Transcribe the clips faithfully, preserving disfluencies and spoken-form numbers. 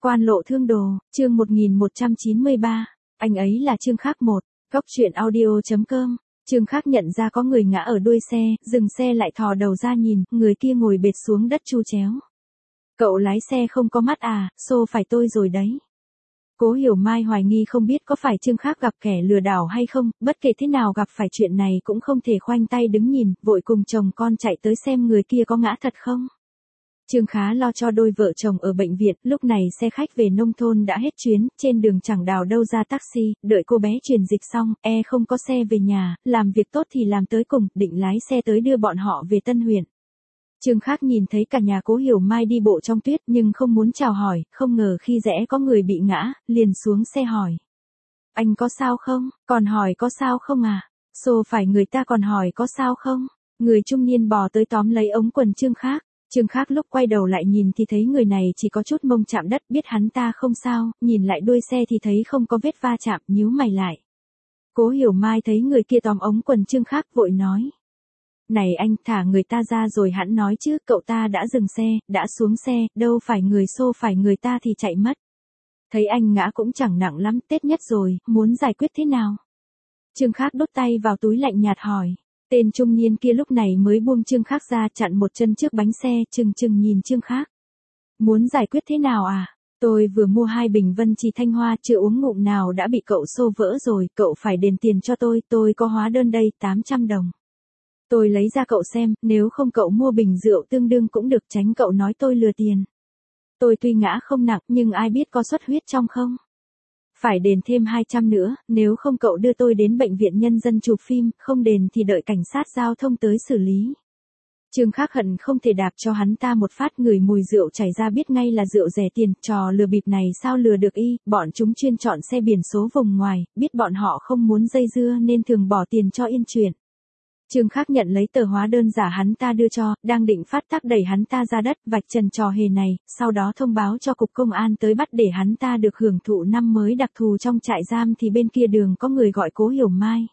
Quan lộ thương đồ, chương một nghìn một trăm chín mươi ba, anh ấy là Trương Khắc một, góc truyện audio chấm com. Trương Khắc nhận ra có người ngã ở đuôi xe, dừng xe lại thò đầu ra nhìn, người kia ngồi bệt xuống đất chu chéo. Cậu lái xe không có mắt à, xô phải tôi rồi đấy. Cố Hiểu Mai hoài nghi không biết có phải Trương Khắc gặp kẻ lừa đảo hay không, bất kể thế nào gặp phải chuyện này cũng không thể khoanh tay đứng nhìn, vội cùng chồng con chạy tới xem người kia có ngã thật không. Trương Khá lo cho đôi vợ chồng ở bệnh viện, lúc này xe khách về nông thôn đã hết chuyến, trên đường chẳng đào đâu ra taxi, đợi cô bé truyền dịch xong, e không có xe về nhà, làm việc tốt thì làm tới cùng, định lái xe tới đưa bọn họ về Tân Huyện. Trương Khắc nhìn thấy cả nhà Cố Hiểu Mai đi bộ trong tuyết nhưng không muốn chào hỏi, không ngờ khi rẽ có người bị ngã, liền xuống xe hỏi. Anh có sao không? Còn hỏi có sao không à? Xô phải người ta còn hỏi có sao không? Người trung niên bò tới tóm lấy ống quần Trương Khắc. Trương Khắc lúc quay đầu lại nhìn thì thấy người này chỉ có chút mông chạm đất, biết hắn ta không sao, nhìn lại đuôi xe thì thấy không có vết va chạm, nhíu mày lại. Cố Hiểu Mai thấy người kia tóm ống quần Trương Khắc vội nói. Này anh, thả người ta ra rồi hẵng nói chứ, cậu ta đã dừng xe, đã xuống xe, đâu phải người xô phải người ta thì chạy mất. Thấy anh ngã cũng chẳng nặng lắm, Tết nhất rồi, muốn giải quyết thế nào? Trương Khắc đút tay vào túi lạnh nhạt hỏi. Tên trung niên kia lúc này mới buông Trương Khắc ra, chặn một chân trước bánh xe, chừng chừng nhìn Trương Khắc. Muốn giải quyết thế nào à? Tôi vừa mua hai bình Vân Trì Thanh Hoa, chưa uống ngụm nào đã bị cậu xô vỡ rồi, cậu phải đền tiền cho tôi, tôi có hóa đơn đây, tám trăm đồng. Tôi lấy ra cậu xem, nếu không cậu mua bình rượu tương đương cũng được, tránh cậu nói tôi lừa tiền. Tôi tuy ngã không nặng nhưng ai biết có xuất huyết trong không? Phải đền thêm hai trăm nữa, nếu không cậu đưa tôi đến bệnh viện nhân dân chụp phim, không đền thì đợi cảnh sát giao thông tới xử lý. Trương Khắc hận không thể đạp cho hắn ta một phát, ngửi mùi rượu chảy ra biết ngay là rượu rẻ tiền, trò lừa bịp này sao lừa được y, bọn chúng chuyên chọn xe biển số vùng ngoài, biết bọn họ không muốn dây dưa nên thường bỏ tiền cho yên chuyện. Trương Khắc nhận lấy tờ hóa đơn giả hắn ta đưa cho, đang định phát tác đẩy hắn ta ra đất, vạch trần trò hề này, sau đó thông báo cho cục công an tới bắt để hắn ta được hưởng thụ năm mới đặc thù trong trại giam thì bên kia đường có người gọi Cố Hiểu Mai.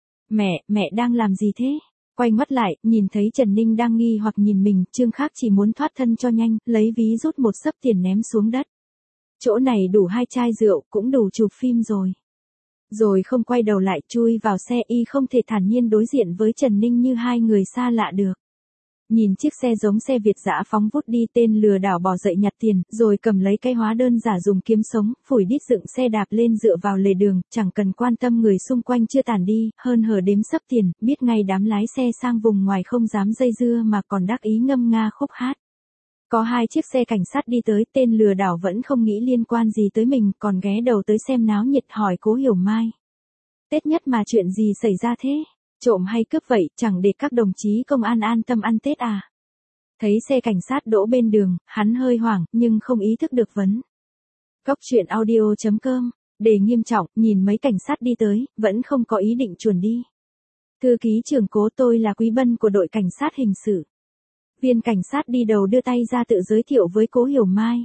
Mẹ, mẹ đang làm gì thế? Quay mắt lại, nhìn thấy Trần Ninh đang nghi hoặc nhìn mình, Trương Khắc chỉ muốn thoát thân cho nhanh, lấy ví rút một xấp tiền ném xuống đất. Chỗ này đủ hai chai rượu, cũng đủ chụp phim rồi. Rồi không quay đầu lại, chui vào xe, y không thể thản nhiên đối diện với Trần Ninh như hai người xa lạ được. Nhìn chiếc xe giống xe Việt dã phóng vút đi, tên lừa đảo bò dậy nhặt tiền, rồi cầm lấy cái hóa đơn giả dùng kiếm sống, phủi đít dựng xe đạp lên dựa vào lề đường, chẳng cần quan tâm người xung quanh chưa tản đi, hơn hở đếm xấp tiền, biết ngay đám lái xe sang vùng ngoài không dám dây dưa mà còn đắc ý ngâm nga khúc hát. Có hai chiếc xe cảnh sát đi tới, tên lừa đảo vẫn không nghĩ liên quan gì tới mình, còn ghé đầu tới xem náo nhiệt hỏi Cố Hiểu Mai. Tết nhất mà chuyện gì xảy ra thế? Trộm hay cướp vậy, chẳng để các đồng chí công an an tâm ăn Tết à? Thấy xe cảnh sát đỗ bên đường, hắn hơi hoảng, nhưng không ý thức được vấn. Góc truyện audio chấm com, đề nghiêm trọng, nhìn mấy cảnh sát đi tới, vẫn không có ý định chuồn đi. Thư ký trưởng Cố, tôi là Quý Bân của đội cảnh sát hình sự. Viên cảnh sát đi đầu đưa tay ra tự giới thiệu với Cố Hiểu Mai.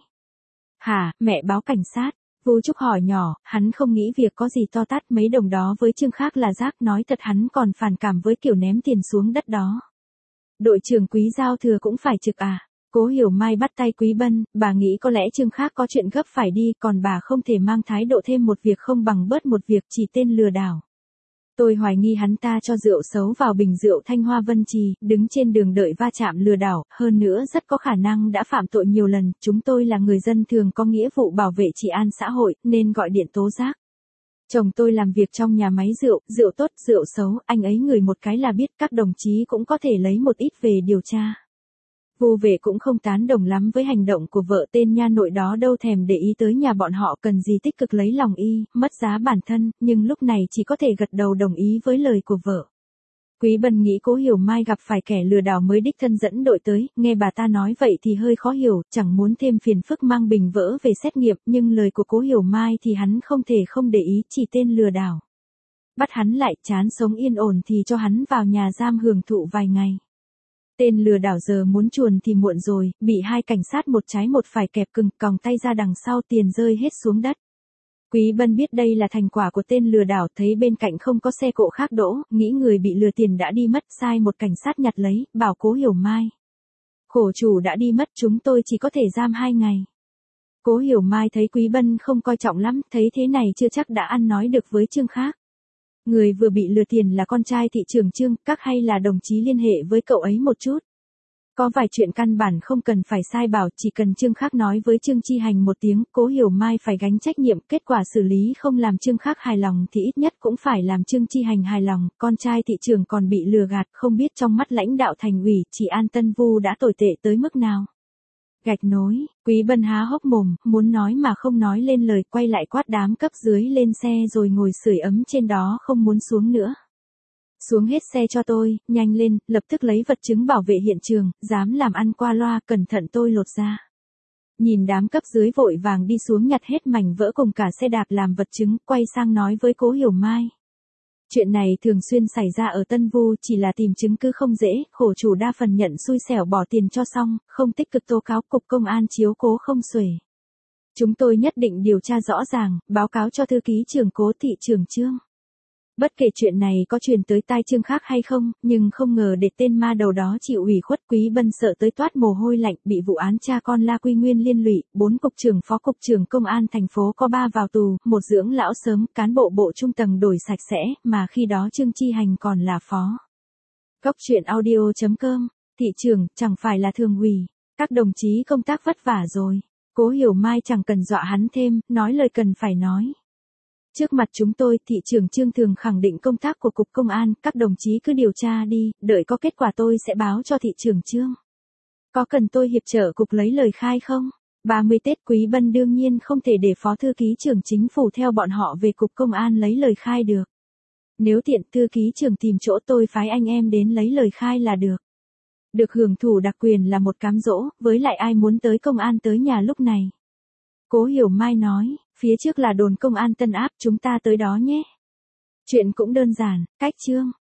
Hả, mẹ báo cảnh sát? Vu Trúc hỏi nhỏ, hắn không nghĩ việc có gì to tát, mấy đồng đó với Trương Khắc là rác, nói thật hắn còn phản cảm với kiểu ném tiền xuống đất đó. Đội trưởng Quý giao thừa cũng phải trực à? Cố Hiểu Mai bắt tay Quý Bân, bà nghĩ có lẽ Trương Khắc có chuyện gấp phải đi, còn bà không thể mang thái độ thêm một việc không bằng bớt một việc, chỉ tên lừa đảo. Tôi hoài nghi hắn ta cho rượu xấu vào bình rượu Thanh Hoa Vân Trì, đứng trên đường đợi va chạm lừa đảo, hơn nữa rất có khả năng đã phạm tội nhiều lần, chúng tôi là người dân thường có nghĩa vụ bảo vệ trị an xã hội, nên gọi điện tố giác. Chồng tôi làm việc trong nhà máy rượu, rượu tốt, rượu xấu, anh ấy ngửi một cái là biết, các đồng chí cũng có thể lấy một ít về điều tra. Vu vệ cũng không tán đồng lắm với hành động của vợ tên nha nội đó, đâu thèm để ý tới nhà bọn họ cần gì tích cực lấy lòng y, mất giá bản thân, nhưng lúc này chỉ có thể gật đầu đồng ý với lời của vợ. Quý Bân nghĩ Cố Hiểu Mai gặp phải kẻ lừa đảo mới đích thân dẫn đội tới, nghe bà ta nói vậy thì hơi khó hiểu, chẳng muốn thêm phiền phức mang bình vỡ về xét nghiệm, nhưng lời của Cố Hiểu Mai thì hắn không thể không để ý, chỉ tên lừa đảo. Bắt hắn lại, chán sống yên ổn thì cho hắn vào nhà giam hưởng thụ vài ngày. Tên lừa đảo giờ muốn chuồn thì muộn rồi, bị hai cảnh sát một trái một phải kẹp cứng, còng tay ra đằng sau, tiền rơi hết xuống đất. Quý Bân biết đây là thành quả của tên lừa đảo, thấy bên cạnh không có xe cộ khác đỗ, nghĩ người bị lừa tiền đã đi mất, sai một cảnh sát nhặt lấy, bảo Cố Hiểu Mai. Khổ chủ đã đi mất, chúng tôi chỉ có thể giam hai ngày. Cố Hiểu Mai thấy Quý Bân không coi trọng lắm, thấy thế này chưa chắc đã ăn nói được với Trương Khác. Người vừa bị lừa tiền là con trai thị trưởng Trương, các hay là đồng chí liên hệ với cậu ấy một chút. Có vài chuyện căn bản không cần phải sai bảo, chỉ cần Trương Khác nói với Trương Chi Hành một tiếng, Cố Hiểu Mai phải gánh trách nhiệm, kết quả xử lý không làm Trương Khác hài lòng thì ít nhất cũng phải làm Trương Chi Hành hài lòng, con trai thị trưởng còn bị lừa gạt, không biết trong mắt lãnh đạo thành ủy, chị An Tân Vu đã tồi tệ tới mức nào. Gạch nối, Quý Bân há hốc mồm, muốn nói mà không nói lên lời, quay lại quát đám cấp dưới lên xe rồi ngồi sưởi ấm trên đó không muốn xuống nữa. Xuống hết xe cho tôi, nhanh lên, lập tức lấy vật chứng bảo vệ hiện trường, dám làm ăn qua loa, cẩn thận tôi lột ra. Nhìn đám cấp dưới vội vàng đi xuống nhặt hết mảnh vỡ cùng cả xe đạp làm vật chứng, quay sang nói với Cố Hiểu Mai. Chuyện này thường xuyên xảy ra ở Tân Vu, chỉ là tìm chứng cứ không dễ, khổ chủ đa phần nhận xui xẻo bỏ tiền cho xong, không tích cực tố cáo, cục công an chiếu cố không xuể. Chúng tôi nhất định điều tra rõ ràng, báo cáo cho thư ký trưởng Cố thị trưởng Trương. Bất kể chuyện này có truyền tới tai Trương Khác hay không, nhưng không ngờ để tên ma đầu đó chịu ủy khuất. Quý Bân sợ tới toát mồ hôi lạnh, bị vụ án cha con La Quy Nguyên liên lụy, bốn cục trưởng phó cục trưởng công an thành phố có ba vào tù, một dưỡng lão sớm, cán bộ bộ trung tầng đổi sạch sẽ, mà khi đó Trương Chi Hành còn là phó. Góc truyện audio chấm com, thị trưởng, chẳng phải là thường ủy, các đồng chí công tác vất vả rồi. Cố Hiểu Mai chẳng cần dọa hắn thêm, nói lời cần phải nói. Trước mặt chúng tôi, thị trưởng Trương thường khẳng định công tác của Cục Công an, các đồng chí cứ điều tra đi, đợi có kết quả tôi sẽ báo cho thị trưởng Trương. Có cần tôi hiệp trợ Cục lấy lời khai không? ba mươi Tết Quý Bân đương nhiên không thể để Phó Thư ký trưởng Chính phủ theo bọn họ về Cục Công an lấy lời khai được. Nếu tiện Thư ký trưởng tìm chỗ tôi phái anh em đến lấy lời khai là được. Được hưởng thụ đặc quyền là một cám dỗ, với lại ai muốn tới công an tới nhà lúc này. Cố Hiểu Mai nói, phía trước là đồn công an Tân Áp, chúng ta tới đó nhé. Chuyện cũng đơn giản, cách Trương.